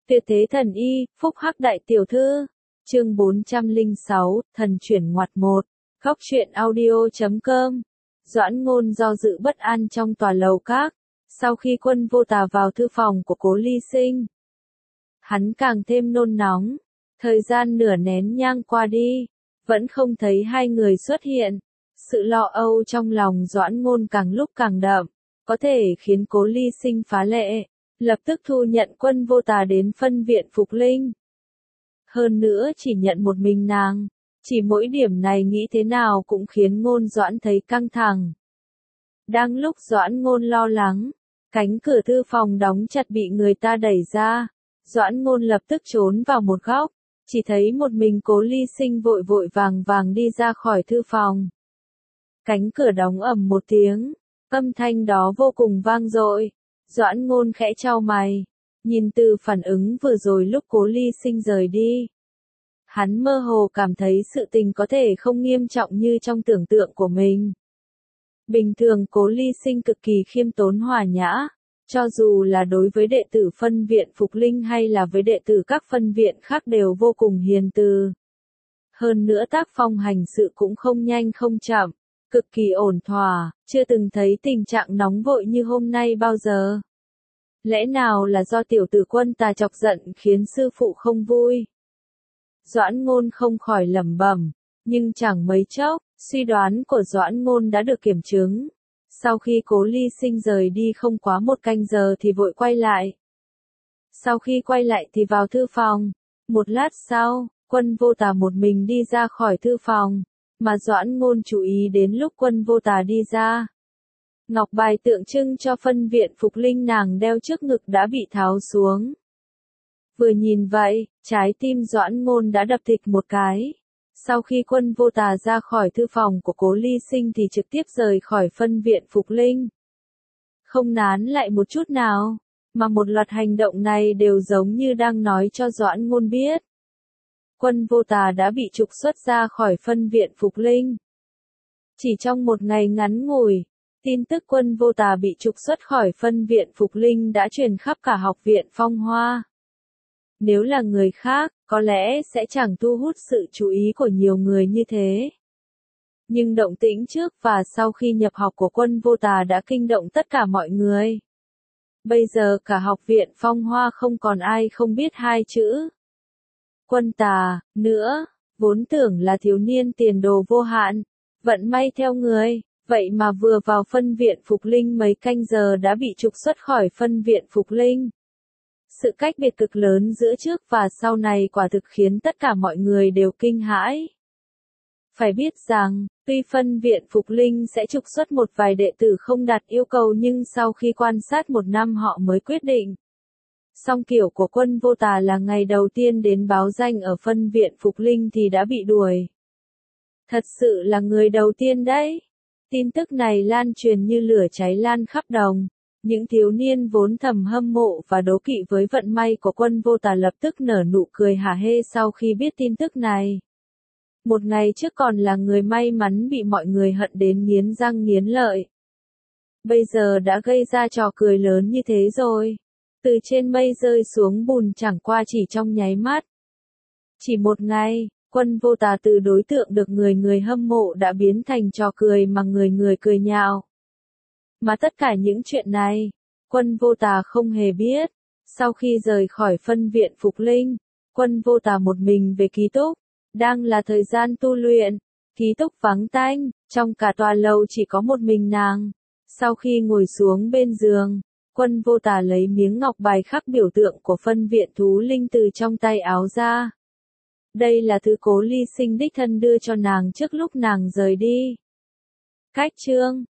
Tuyệt thế thần y, phúc hắc đại tiểu thư. Chương 406, thần chuyển ngoặt 1. Góc truyện audio.com. Doãn Ngôn do dự bất an trong tòa lầu các. Sau khi Quân Vô Tà vào thư phòng của Cố Ly Sinh, hắn càng thêm nôn nóng. Thời gian nửa nén nhang qua đi, vẫn không thấy hai người xuất hiện. Sự lo âu trong lòng Doãn Ngôn càng lúc càng đậm, có thể khiến Cố Ly Sinh phá lệ, lập tức thu nhận Quân Vô Tà đến phân viện Phục Linh. Hơn nữa chỉ nhận một mình nàng, chỉ mỗi điểm này nghĩ thế nào cũng khiến Ngôn Doãn thấy căng thẳng. Đang lúc Doãn Ngôn lo lắng, cánh cửa thư phòng đóng chặt bị người ta đẩy ra, Doãn Ngôn lập tức trốn vào một góc, chỉ thấy một mình Cố Ly Sinh vội vội vàng vàng đi ra khỏi thư phòng. Cánh cửa đóng ầm một tiếng, âm thanh đó vô cùng vang dội. Doãn Ngôn khẽ chau mày, nhìn từ phản ứng vừa rồi lúc Cố Ly Sinh rời đi. Hắn mơ hồ cảm thấy sự tình có thể không nghiêm trọng như trong tưởng tượng của mình. Bình thường Cố Ly Sinh cực kỳ khiêm tốn hòa nhã, cho dù là đối với đệ tử phân viện Phục Linh hay là với đệ tử các phân viện khác đều vô cùng hiền từ. Hơn nữa tác phong hành sự cũng không nhanh không chậm, cực kỳ ổn thỏa, chưa từng thấy tình trạng nóng vội như hôm nay bao giờ. Lẽ nào là do tiểu tử Quân Tà chọc giận khiến sư phụ không vui? Doãn Ngôn không khỏi lẩm bẩm, nhưng chẳng mấy chốc, suy đoán của Doãn Ngôn đã được kiểm chứng. Sau khi Cố Ly Sinh rời đi không quá một canh giờ thì vội quay lại. Sau khi quay lại thì vào thư phòng. Một lát sau, Quân Vô Tà một mình đi ra khỏi thư phòng, mà Doãn Ngôn chú ý đến lúc Quân Vô Tà đi ra. Ngọc bài tượng trưng cho phân viện Phục Linh nàng đeo trước ngực đã bị tháo xuống. Vừa nhìn vậy, trái tim Doãn Ngôn đã đập thịch một cái. Sau khi Quân Vô Tà ra khỏi thư phòng của Cố Ly Sinh thì trực tiếp rời khỏi phân viện Phục Linh. Không nán lại một chút nào, mà một loạt hành động này đều giống như đang nói cho Doãn Ngôn biết. Quân Vô Tà đã bị trục xuất ra khỏi phân viện Phục Linh. Chỉ trong một ngày ngắn ngủi, tin tức Quân Vô Tà bị trục xuất khỏi phân viện Phục Linh đã truyền khắp cả học viện Phong Hoa. Nếu là người khác, có lẽ sẽ chẳng thu hút sự chú ý của nhiều người như thế. Nhưng động tĩnh trước và sau khi nhập học của Quân Vô Tà đã kinh động tất cả mọi người. Bây giờ cả học viện Phong Hoa không còn ai không biết hai chữ Quân Tà nữa, vốn tưởng là thiếu niên tiền đồ vô hạn, vận may theo người, vậy mà vừa vào phân viện Phục Linh mấy canh giờ đã bị trục xuất khỏi phân viện Phục Linh. Sự cách biệt cực lớn giữa trước và sau này quả thực khiến tất cả mọi người đều kinh hãi. Phải biết rằng, tuy phân viện Phục Linh sẽ trục xuất một vài đệ tử không đạt yêu cầu nhưng sau khi quan sát một năm họ mới quyết định. Song kiểu của Quân Vô Tà là ngày đầu tiên đến báo danh ở phân viện Phục Linh thì đã bị đuổi. Thật sự là người đầu tiên đấy. Tin tức này lan truyền như lửa cháy lan khắp đồng. Những thiếu niên vốn thầm hâm mộ và đố kỵ với vận may của Quân Vô Tà lập tức nở nụ cười hả hê sau khi biết tin tức này. Một ngày trước còn là người may mắn bị mọi người hận đến nghiến răng nghiến lợi. Bây giờ đã gây ra trò cười lớn như thế rồi. Từ trên mây rơi xuống bùn chẳng qua chỉ trong nháy mắt. Chỉ một ngày, Quân Vô Tà từ đối tượng được người người hâm mộ đã biến thành trò cười mà người người cười nhạo. Mà tất cả những chuyện này, Quân Vô Tà không hề biết. Sau khi rời khỏi phân viện Phục Linh, Quân Vô Tà một mình về ký túc. Đang là thời gian tu luyện, ký túc vắng tanh, trong cả tòa lầu chỉ có một mình nàng. Sau khi ngồi xuống bên giường, Quân Vô Tà lấy miếng ngọc bài khắc biểu tượng của phân viện thú linh từ trong tay áo ra. Đây là thứ Cố Ly Sinh đích thân đưa cho nàng trước lúc nàng rời đi. Cách chương